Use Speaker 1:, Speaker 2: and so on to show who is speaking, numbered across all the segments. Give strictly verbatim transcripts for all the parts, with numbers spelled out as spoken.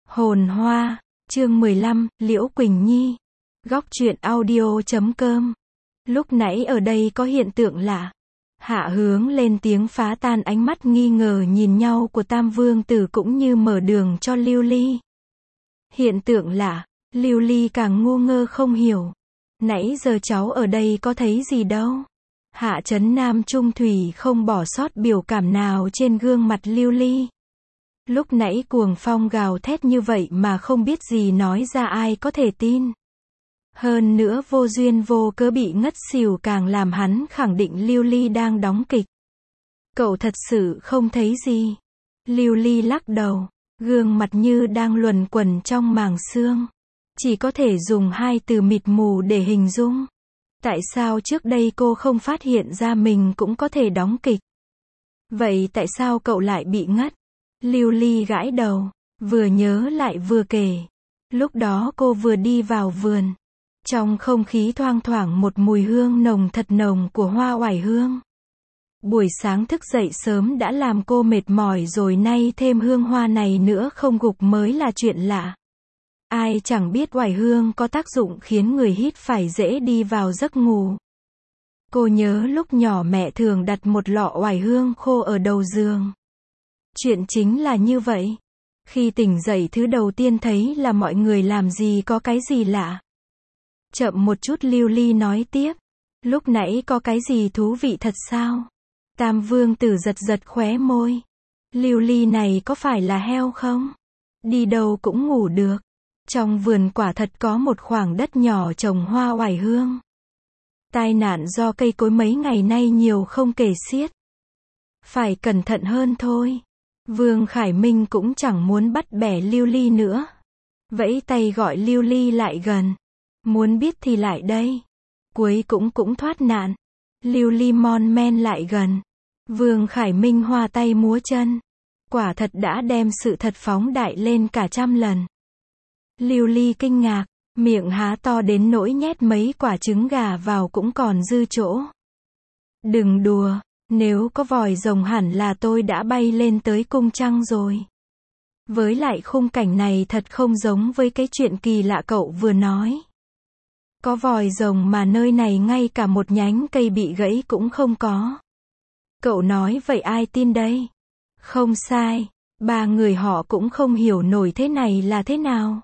Speaker 1: Hồn Hoa, chương mười lăm, Liễu Quỳnh Nhi. Góc truyện audio chấm com. Lúc nãy ở đây có hiện tượng lạ. Hạ Hướng lên tiếng phá tan ánh mắt nghi ngờ nhìn nhau của Tam Vương Tử cũng như mở đường cho Lưu Ly. Hiện tượng lạ, Lưu Ly càng ngu ngơ không hiểu. Nãy giờ cháu ở đây có thấy gì đâu. Hạ Trấn Nam trung thủy không bỏ sót biểu cảm nào trên gương mặt Lưu Ly. Lúc nãy cuồng phong gào thét như vậy mà không biết gì nói ra ai có thể tin. Hơn nữa vô duyên vô cớ bị ngất xỉu càng làm hắn khẳng định Lưu Ly đang đóng kịch. Cậu thật sự không thấy gì. Lưu Ly lắc đầu, gương mặt như đang luẩn quẩn trong màng xương. Chỉ có thể dùng hai từ mịt mù để hình dung. Tại sao trước đây cô không phát hiện ra mình cũng có thể đóng kịch? Vậy tại sao cậu lại bị ngất? Lưu Ly gãi đầu, vừa nhớ lại vừa kể. Lúc đó cô vừa đi vào vườn. Trong không khí thoang thoảng một mùi hương nồng thật nồng của hoa oải hương. Buổi sáng thức dậy sớm đã làm cô mệt mỏi rồi nay thêm hương hoa này nữa không gục mới là chuyện lạ. Ai chẳng biết oải hương có tác dụng khiến người hít phải dễ đi vào giấc ngủ. Cô nhớ lúc nhỏ mẹ thường đặt một lọ oải hương khô ở đầu giường. Chuyện chính là như vậy. Khi tỉnh dậy thứ đầu tiên thấy là mọi người làm gì có cái gì lạ. Chậm một chút Lưu Ly nói tiếp. Lúc nãy có cái gì thú vị thật sao? Tam Vương Tử giật giật khóe môi. Lưu Ly này có phải là heo không? Đi đâu cũng ngủ được. Trong vườn quả thật có một khoảng đất nhỏ trồng hoa oải hương. Tai nạn do cây cối mấy ngày nay nhiều không kể xiết. Phải cẩn thận hơn thôi. Vương Khải Minh cũng chẳng muốn bắt bẻ Lưu Ly nữa. Vẫy tay gọi Lưu Ly lại gần. Muốn biết thì lại đây. Cuối cũng cũng thoát nạn. Lưu Ly mon men lại gần. Vương Khải Minh hoa tay múa chân. Quả thật đã đem sự thật phóng đại lên cả trăm lần. Lưu Ly kinh ngạc, miệng há to đến nỗi nhét mấy quả trứng gà vào cũng còn dư chỗ. Đừng đùa, nếu có vòi rồng hẳn là tôi đã bay lên tới cung trăng rồi. Với lại khung cảnh này thật không giống với cái chuyện kỳ lạ cậu vừa nói. Có vòi rồng mà nơi này ngay cả một nhánh cây bị gãy cũng không có. Cậu nói vậy ai tin đây? Không sai, ba người họ cũng không hiểu nổi thế này là thế nào.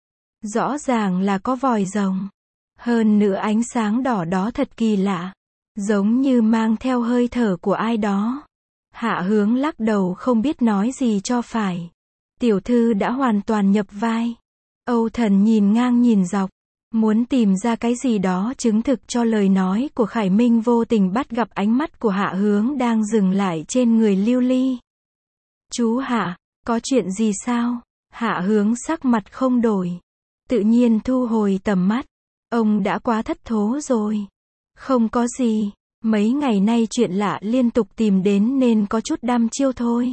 Speaker 1: Rõ ràng là có vòi rồng. Hơn nữa ánh sáng đỏ đó thật kỳ lạ. Giống như mang theo hơi thở của ai đó. Hạ Hướng lắc đầu không biết nói gì cho phải. Tiểu thư đã hoàn toàn nhập vai. Âu Thần nhìn ngang nhìn dọc. Muốn tìm ra cái gì đó chứng thực cho lời nói của Khải Minh vô tình bắt gặp ánh mắt của Hạ Hướng đang dừng lại trên người Lưu Ly. Chú Hạ, có chuyện gì sao? Hạ Hướng sắc mặt không đổi. Tự nhiên thu hồi tầm mắt. Ông đã quá thất thố rồi. Không có gì. Mấy ngày nay chuyện lạ liên tục tìm đến nên có chút đăm chiêu thôi.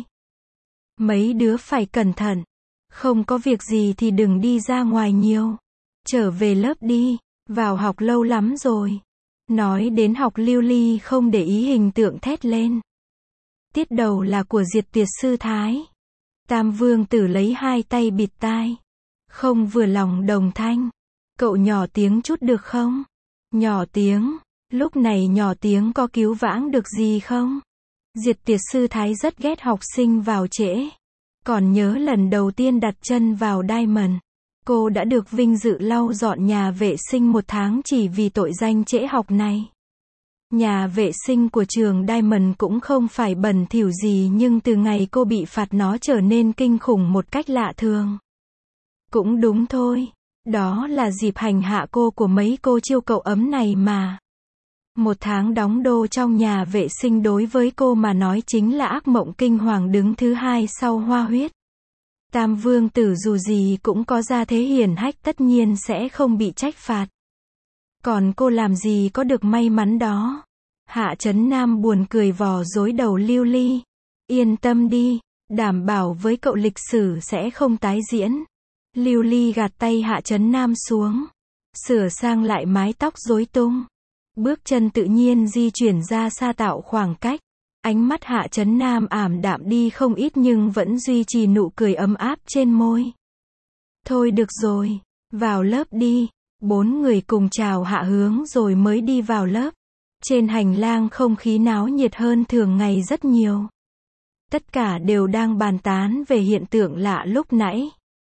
Speaker 1: Mấy đứa phải cẩn thận. Không có việc gì thì đừng đi ra ngoài nhiều. Trở về lớp đi. Vào học lâu lắm rồi. Nói đến học Lưu Ly không để ý hình tượng thét lên. Tiết đầu là của Diệt Tiệt Sư Thái. Tam Vương Tử lấy hai tay bịt tai. Không vừa lòng đồng thanh. Cậu nhỏ tiếng chút được không? Nhỏ tiếng. Lúc này nhỏ tiếng có cứu vãng được gì không? Diệt Tiệt Sư Thái rất ghét học sinh vào trễ. Còn nhớ lần đầu tiên đặt chân vào Diamond. Cô đã được vinh dự lau dọn nhà vệ sinh một tháng chỉ vì tội danh trễ học này. Nhà vệ sinh của trường Diamond cũng không phải bẩn thỉu gì nhưng từ ngày cô bị phạt nó trở nên kinh khủng một cách lạ thường. Cũng đúng thôi. Đó là dịp hành hạ cô của mấy cô chiêu cậu ấm này mà. Một tháng đóng đô trong nhà vệ sinh đối với cô mà nói chính là ác mộng kinh hoàng đứng thứ hai sau Hoa Huyết. Tam Vương Tử dù gì cũng có gia thế hiển hách tất nhiên sẽ không bị trách phạt. Còn cô làm gì có được may mắn đó. Hạ Trấn Nam buồn cười vò dối đầu Lưu Ly. Yên tâm đi, đảm bảo với cậu lịch sử sẽ không tái diễn. Lưu Ly gạt tay Hạ Trấn Nam xuống. Sửa sang lại mái tóc rối tung. Bước chân tự nhiên di chuyển ra xa tạo khoảng cách. Ánh mắt Hạ Trấn Nam ảm đạm đi không ít nhưng vẫn duy trì nụ cười ấm áp trên môi. Thôi được rồi, vào lớp đi. Bốn người cùng chào Hạ Hướng rồi mới đi vào lớp. Trên hành lang không khí náo nhiệt hơn thường ngày rất nhiều. Tất cả đều đang bàn tán về hiện tượng lạ lúc nãy.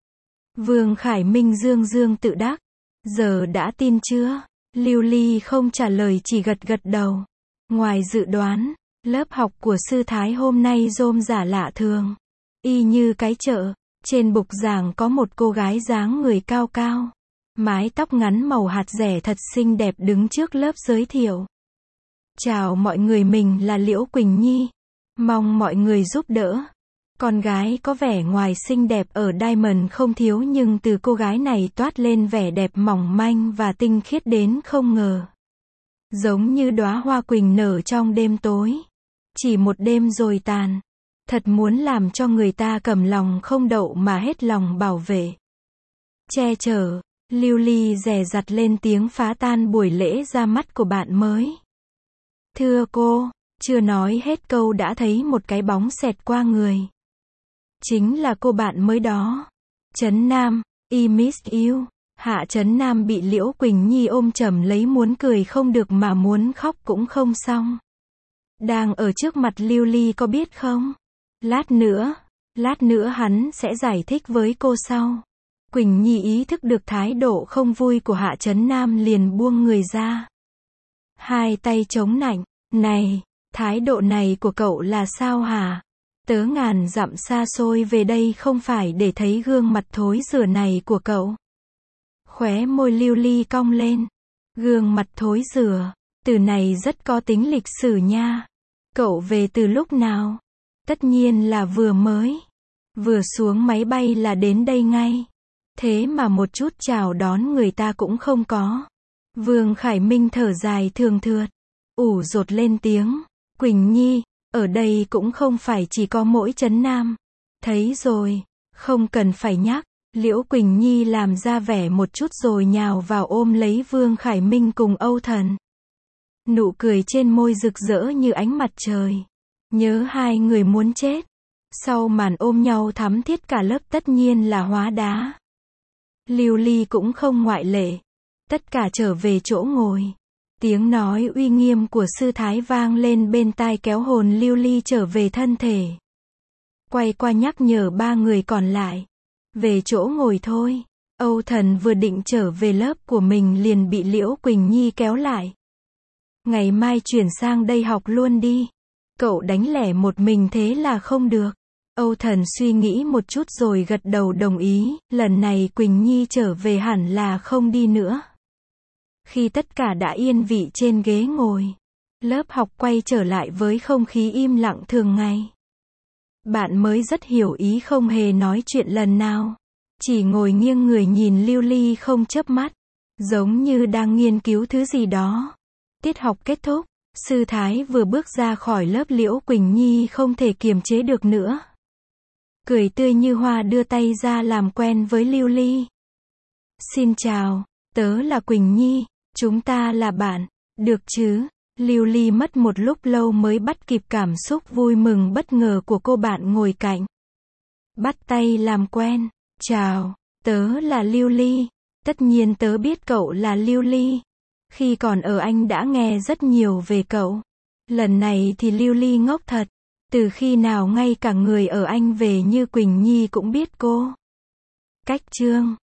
Speaker 1: Vương Khải Minh dương dương tự đắc. Giờ đã tin chưa? Lưu Ly không trả lời chỉ gật gật đầu. Ngoài dự đoán, lớp học của sư Thái hôm nay rôm rả lạ thường. Y như cái chợ, trên bục giảng có một cô gái dáng người cao cao. Mái tóc ngắn màu hạt dẻ thật xinh đẹp đứng trước lớp giới thiệu. Chào mọi người, mình là Liễu Quỳnh Nhi. Mong mọi người giúp đỡ. Con gái có vẻ ngoài xinh đẹp ở Diamond không thiếu nhưng từ cô gái này toát lên vẻ đẹp mỏng manh và tinh khiết đến không ngờ. Giống như đóa hoa quỳnh nở trong đêm tối. Chỉ một đêm rồi tàn. Thật muốn làm cho người ta cầm lòng không đậu mà hết lòng bảo vệ. Che chở, Lưu Ly dè dặt lên tiếng phá tan buổi lễ ra mắt của bạn mới. Thưa cô, chưa nói hết câu đã thấy một cái bóng xẹt qua người. Chính là cô bạn mới đó. Trấn Nam, I miss you. Hạ Trấn Nam bị Liễu Quỳnh Nhi ôm chầm lấy muốn cười không được mà muốn khóc cũng không xong. Đang ở trước mặt Lưu Ly có biết không? Lát nữa, lát nữa hắn sẽ giải thích với cô sau. Quỳnh Nhi ý thức được thái độ không vui của Hạ Trấn Nam liền buông người ra. Hai tay chống nạnh, này, thái độ này của cậu là sao hả? Tớ ngàn dặm xa xôi về đây không phải để thấy gương mặt thối rữa này của cậu. Khóe môi Lưu Ly cong lên. Gương mặt thối rữa, từ này rất có tính lịch sử nha. Cậu về từ lúc nào? Tất nhiên là vừa mới. Vừa xuống máy bay là đến đây ngay. Thế mà một chút chào đón người ta cũng không có. Vương Khải Minh thở dài thường thượt. Ủ rột lên tiếng. Quỳnh Nhi, ở đây cũng không phải chỉ có mỗi Trấn Nam. Thấy rồi, không cần phải nhắc. Liễu Quỳnh Nhi làm ra vẻ một chút rồi nhào vào ôm lấy Vương Khải Minh cùng Âu Thần. Nụ cười trên môi rực rỡ như ánh mặt trời. Nhớ hai người muốn chết. Sau màn ôm nhau thắm thiết cả lớp tất nhiên là hóa đá. Lưu Ly cũng không ngoại lệ. Tất cả trở về chỗ ngồi. Tiếng nói uy nghiêm của sư Thái vang lên bên tai kéo hồn Lưu Ly trở về thân thể. Quay qua nhắc nhở ba người còn lại. Về chỗ ngồi thôi. Âu Thần vừa định trở về lớp của mình liền bị Liễu Quỳnh Nhi kéo lại. Ngày mai chuyển sang đây học luôn đi. Cậu đánh lẻ một mình thế là không được. Âu Thần suy nghĩ một chút rồi gật đầu đồng ý, lần này Quỳnh Nhi trở về hẳn là không đi nữa. Khi tất cả đã yên vị trên ghế ngồi, lớp học quay trở lại với không khí im lặng thường ngày. Bạn mới rất hiểu ý không hề nói chuyện lần nào. Chỉ ngồi nghiêng người nhìn Lưu Ly không chớp mắt. Giống như đang nghiên cứu thứ gì đó. Tiết học kết thúc. Sư Thái vừa bước ra khỏi lớp Liễu Quỳnh Nhi không thể kiềm chế được nữa. Cười tươi như hoa đưa tay ra làm quen với Lưu Ly. Xin chào, tớ là Quỳnh Nhi, chúng ta là bạn, được chứ? Lưu Ly mất một lúc lâu mới bắt kịp cảm xúc vui mừng bất ngờ của cô bạn ngồi cạnh. Bắt tay làm quen, chào, tớ là Lưu Ly, tất nhiên tớ biết cậu là Lưu Ly. Khi còn ở Anh đã nghe rất nhiều về cậu. Lần này thì Lưu Ly ngốc thật. Từ khi nào ngay cả người ở Anh về như Quỳnh Nhi cũng biết cô. Cách chương